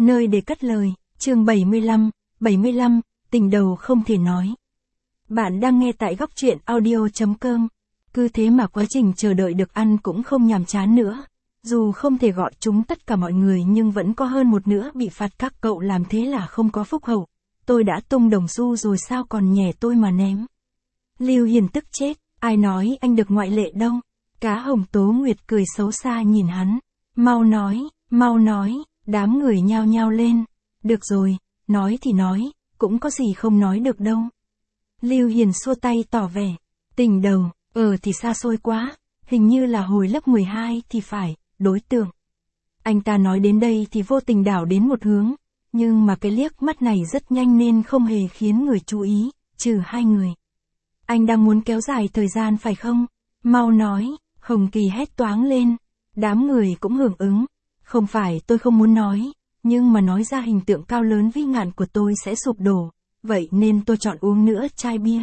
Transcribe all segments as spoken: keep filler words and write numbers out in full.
Nơi để cất lời, chương bảy mươi lăm, bảy mươi lăm, tình đầu không thể nói. Bạn đang nghe tại góc truyện audio chấm com. Cứ thế mà quá trình chờ đợi được ăn cũng không nhàm chán nữa. Dù không thể gọi chúng tất cả mọi người nhưng vẫn có hơn một nửa bị phạt, các cậu làm thế là không có phúc hậu. Tôi đã tung đồng xu rồi sao còn nhè tôi mà ném. Lưu Hiền tức chết, ai nói anh được ngoại lệ đâu. Cá Hồng Tố Nguyệt cười xấu xa nhìn hắn. Mau nói, mau nói, đám người nhao nhao lên. Được rồi, nói thì nói, cũng có gì không nói được đâu. Lưu Hiền xua tay tỏ vẻ. Tình đầu, ờ thì xa xôi quá, hình như là hồi lớp mười hai thì phải, đối tượng. Anh ta nói đến đây thì vô tình đảo đến một hướng, nhưng mà cái liếc mắt này rất nhanh nên không hề khiến người chú ý, trừ hai người. Anh đang muốn kéo dài thời gian phải không? Mau nói, Hồng Kỳ hét toáng lên. Đám người cũng hưởng ứng. Không phải tôi không muốn nói, nhưng mà nói ra hình tượng cao lớn vĩ ngạn của tôi sẽ sụp đổ, vậy nên tôi chọn uống nữa chai bia.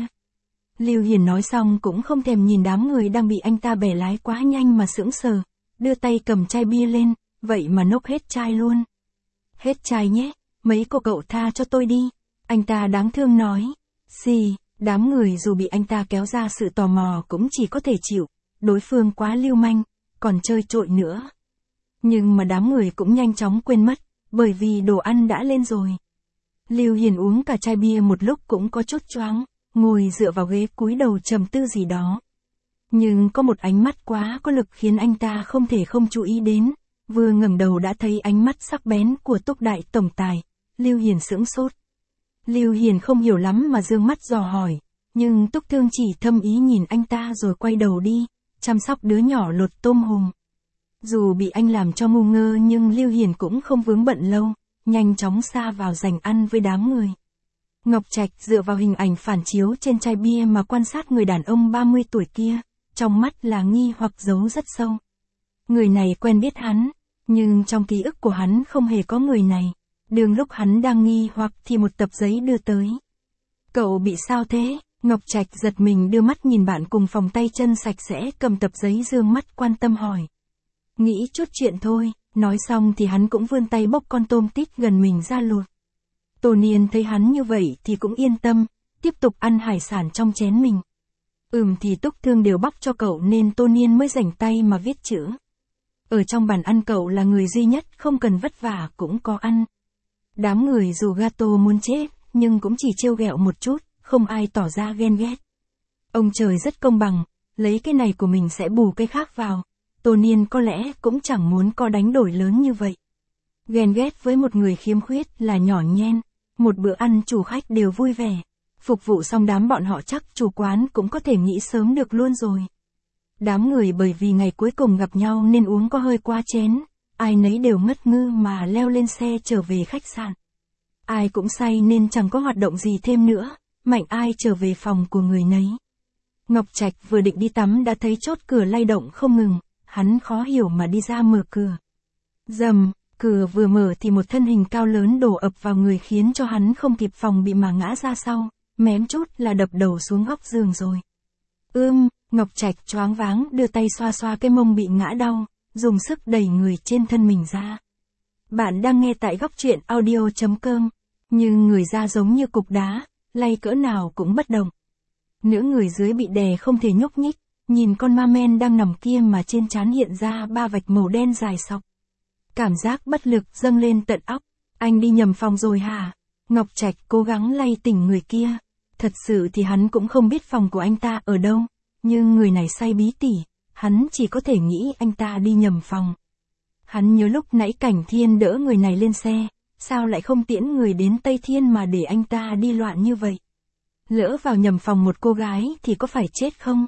Lưu Hiền nói xong cũng không thèm nhìn đám người đang bị anh ta bẻ lái quá nhanh mà sững sờ, đưa tay cầm chai bia lên, vậy mà nốc hết chai luôn. Hết chai nhé, mấy cô cậu tha cho tôi đi, anh ta đáng thương nói. Xì, đám người dù bị anh ta kéo ra sự tò mò cũng chỉ có thể chịu, đối phương quá lưu manh, còn chơi trội nữa. Nhưng mà đám người cũng nhanh chóng quên mất, bởi vì đồ ăn đã lên rồi. Lưu Hiền uống cả chai bia một lúc cũng có chút choáng, ngồi dựa vào ghế cúi đầu trầm tư gì đó. Nhưng có một ánh mắt quá có lực khiến anh ta không thể không chú ý đến, vừa ngẩng đầu đã thấy ánh mắt sắc bén của Túc Đại Tổng Tài. Lưu Hiền sững sốt. Lưu Hiền không hiểu lắm mà dương mắt dò hỏi, nhưng Túc Thương chỉ thâm ý nhìn anh ta rồi quay đầu đi, chăm sóc đứa nhỏ lột tôm hùm. Dù bị anh làm cho ngu ngơ nhưng Lưu Hiền cũng không vướng bận lâu, nhanh chóng sa vào giành ăn với đám người. Ngọc Trạch dựa vào hình ảnh phản chiếu trên chai bia mà quan sát người đàn ông ba mươi tuổi kia, trong mắt là nghi hoặc giấu rất sâu. Người này quen biết hắn, nhưng trong ký ức của hắn không hề có người này. Đường lúc hắn đang nghi hoặc thì một tập giấy đưa tới. Cậu bị sao thế? Ngọc Trạch giật mình đưa mắt nhìn bạn cùng phòng tay chân sạch sẽ cầm tập giấy dương mắt quan tâm hỏi. Nghĩ chút chuyện thôi, nói xong thì hắn cũng vươn tay bốc con tôm tít gần mình ra luộc. Tô Niên thấy hắn như vậy thì cũng yên tâm, tiếp tục ăn hải sản trong chén mình. Ừm thì Túc Thương đều bóc cho cậu nên Tô Niên mới rảnh tay mà viết chữ. Ở trong bàn ăn cậu là người duy nhất không cần vất vả cũng có ăn. Đám người dù gato muốn chết, nhưng cũng chỉ trêu ghẹo một chút, không ai tỏ ra ghen ghét. Ông trời rất công bằng, lấy cái này của mình sẽ bù cái khác vào. Tô Niên có lẽ cũng chẳng muốn có đánh đổi lớn như vậy. Ghen ghét với một người khiếm khuyết là nhỏ nhen. Một bữa ăn chủ khách đều vui vẻ. Phục vụ xong đám bọn họ chắc chủ quán cũng có thể nghĩ sớm được luôn rồi. Đám người bởi vì ngày cuối cùng gặp nhau nên uống có hơi quá chén. Ai nấy đều ngất ngư mà leo lên xe trở về khách sạn. Ai cũng say nên chẳng có hoạt động gì thêm nữa. Mạnh ai trở về phòng của người nấy. Ngọc Trạch vừa định đi tắm đã thấy chốt cửa lay động không ngừng. Hắn khó hiểu mà đi ra mở cửa. Dầm, cửa vừa mở thì một thân hình cao lớn đổ ập vào người khiến cho hắn không kịp phòng bị mà ngã ra sau, mém chút là đập đầu xuống góc giường rồi. Ưm, Ngọc Trạch choáng váng đưa tay xoa xoa cái mông bị ngã đau, dùng sức đẩy người trên thân mình ra. Bạn đang nghe tại góc truyện audio chấm com, nhưng người ra giống như cục đá, lay cỡ nào cũng bất động. Nửa người dưới bị đè không thể nhúc nhích. Nhìn con ma men đang nằm kia mà trên trán hiện ra ba vạch màu đen dài sọc. Cảm giác bất lực dâng lên tận óc. Anh đi nhầm phòng rồi hả? Ngọc Trạch cố gắng lay tỉnh người kia. Thật sự thì hắn cũng không biết phòng của anh ta ở đâu. Nhưng người này say bí tỉ. Hắn chỉ có thể nghĩ anh ta đi nhầm phòng. Hắn nhớ lúc nãy Cảnh Thiên đỡ người này lên xe. Sao lại không tiễn người đến Tây Thiên mà để anh ta đi loạn như vậy? Lỡ vào nhầm phòng một cô gái thì có phải chết không?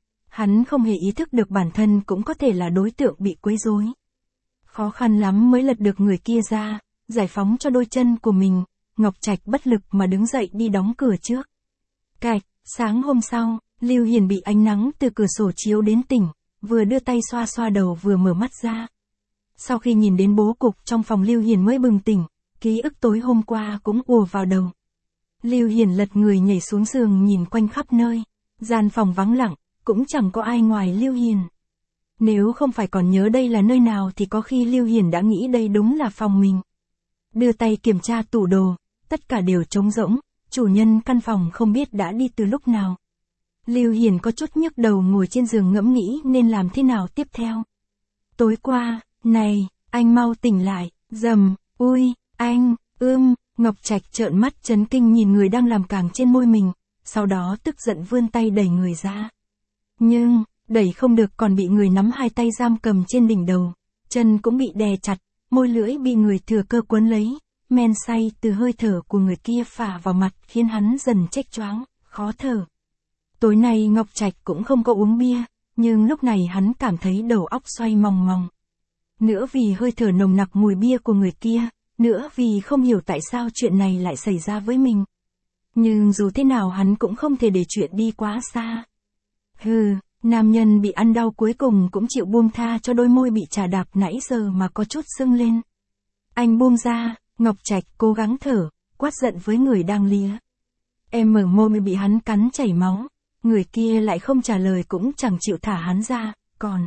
Hắn không hề ý thức được bản thân cũng có thể là đối tượng bị quấy rối. Khó khăn lắm mới lật được người kia ra, giải phóng cho đôi chân của mình, Ngọc Trạch bất lực mà đứng dậy đi đóng cửa trước. Cạch, sáng hôm sau, Lưu Hiền bị ánh nắng từ cửa sổ chiếu đến tỉnh, vừa đưa tay xoa xoa đầu vừa mở mắt ra. Sau khi nhìn đến bố cục trong phòng Lưu Hiền mới bừng tỉnh, ký ức tối hôm qua cũng ùa vào đầu. Lưu Hiền lật người nhảy xuống giường nhìn quanh khắp nơi, gian phòng vắng lặng. Cũng chẳng có ai ngoài Lưu Hiền. Nếu không phải còn nhớ đây là nơi nào thì có khi Lưu Hiền đã nghĩ đây đúng là phòng mình. đưa tay kiểm tra tủ đồ, tất cả đều trống rỗng, chủ nhân căn phòng không biết đã đi từ lúc nào. Lưu Hiền có chút nhức đầu ngồi trên giường ngẫm nghĩ nên làm thế nào tiếp theo. Tối qua, này, anh mau tỉnh lại, dầm, ui, anh, ưm, Ngọc Trạch trợn mắt chấn kinh nhìn người đang làm càng trên môi mình, sau đó tức giận vươn tay đẩy người ra. Nhưng, đẩy không được còn bị người nắm hai tay giam cầm trên đỉnh đầu, chân cũng bị đè chặt, môi lưỡi bị người thừa cơ quấn lấy, men say từ hơi thở của người kia phả vào mặt khiến hắn dần chếch choáng, khó thở. Tối nay Ngọc Trạch cũng không có uống bia, nhưng lúc này hắn cảm thấy đầu óc xoay mòng mòng. Nữa vì hơi thở nồng nặc mùi bia của người kia, nữa vì không hiểu tại sao chuyện này lại xảy ra với mình. Nhưng dù thế nào hắn cũng không thể để chuyện đi quá xa. Hừ, nam nhân bị ăn đau cuối cùng cũng chịu buông tha cho đôi môi bị chà đạp nãy giờ mà có chút sưng lên. Anh buông ra, Ngọc Trạch cố gắng thở, quát giận với người đang lía. Em mở môi bị hắn cắn chảy máu, người kia lại không trả lời cũng chẳng chịu thả hắn ra, còn...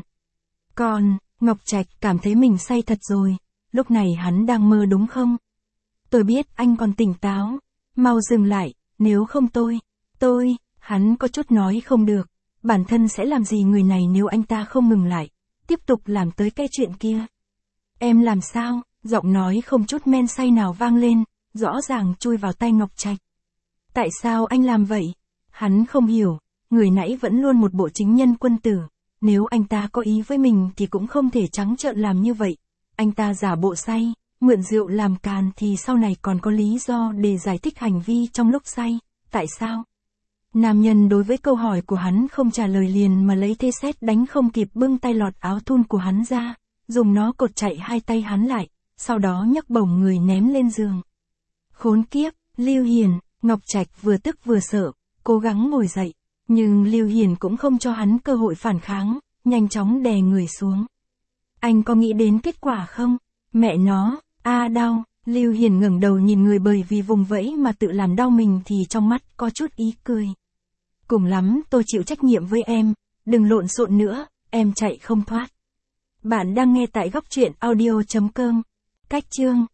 Còn, Ngọc Trạch cảm thấy mình say thật rồi, lúc này hắn đang mơ đúng không? Tôi biết anh còn tỉnh táo, mau dừng lại, nếu không tôi, tôi, hắn có chút nói không được, bản thân sẽ làm gì người này nếu anh ta không ngừng lại, tiếp tục làm tới cái chuyện kia. Em làm sao? Giọng nói không chút men say nào vang lên, rõ ràng chui vào tay Ngọc Trạch. Tại sao anh làm vậy? Hắn không hiểu, người nãy vẫn luôn một bộ chính nhân quân tử, nếu anh ta có ý với mình thì cũng không thể trắng trợn làm như vậy. Anh ta giả bộ say, mượn rượu làm càn thì sau này còn có lý do để giải thích hành vi trong lúc say, tại sao? Nam nhân đối với câu hỏi của hắn không trả lời liền mà lấy thế sét đánh không kịp bưng tay lọt áo thun của hắn ra, dùng nó cột chạy hai tay hắn lại, sau đó nhấc bổng người ném lên giường. Khốn kiếp, Lưu Hiền, Ngọc Trạch vừa tức vừa sợ, cố gắng ngồi dậy, nhưng Lưu Hiền cũng không cho hắn cơ hội phản kháng, nhanh chóng đè người xuống. Anh có nghĩ đến kết quả không? Mẹ nó, a à, đau, Lưu Hiền ngẩng đầu nhìn người bởi vì vùng vẫy mà tự làm đau mình thì trong mắt có chút ý cười. Cùng lắm tôi chịu trách nhiệm với em, đừng lộn xộn nữa, em chạy không thoát. Bạn đang nghe tại góc truyện audio chấm com. Cách chương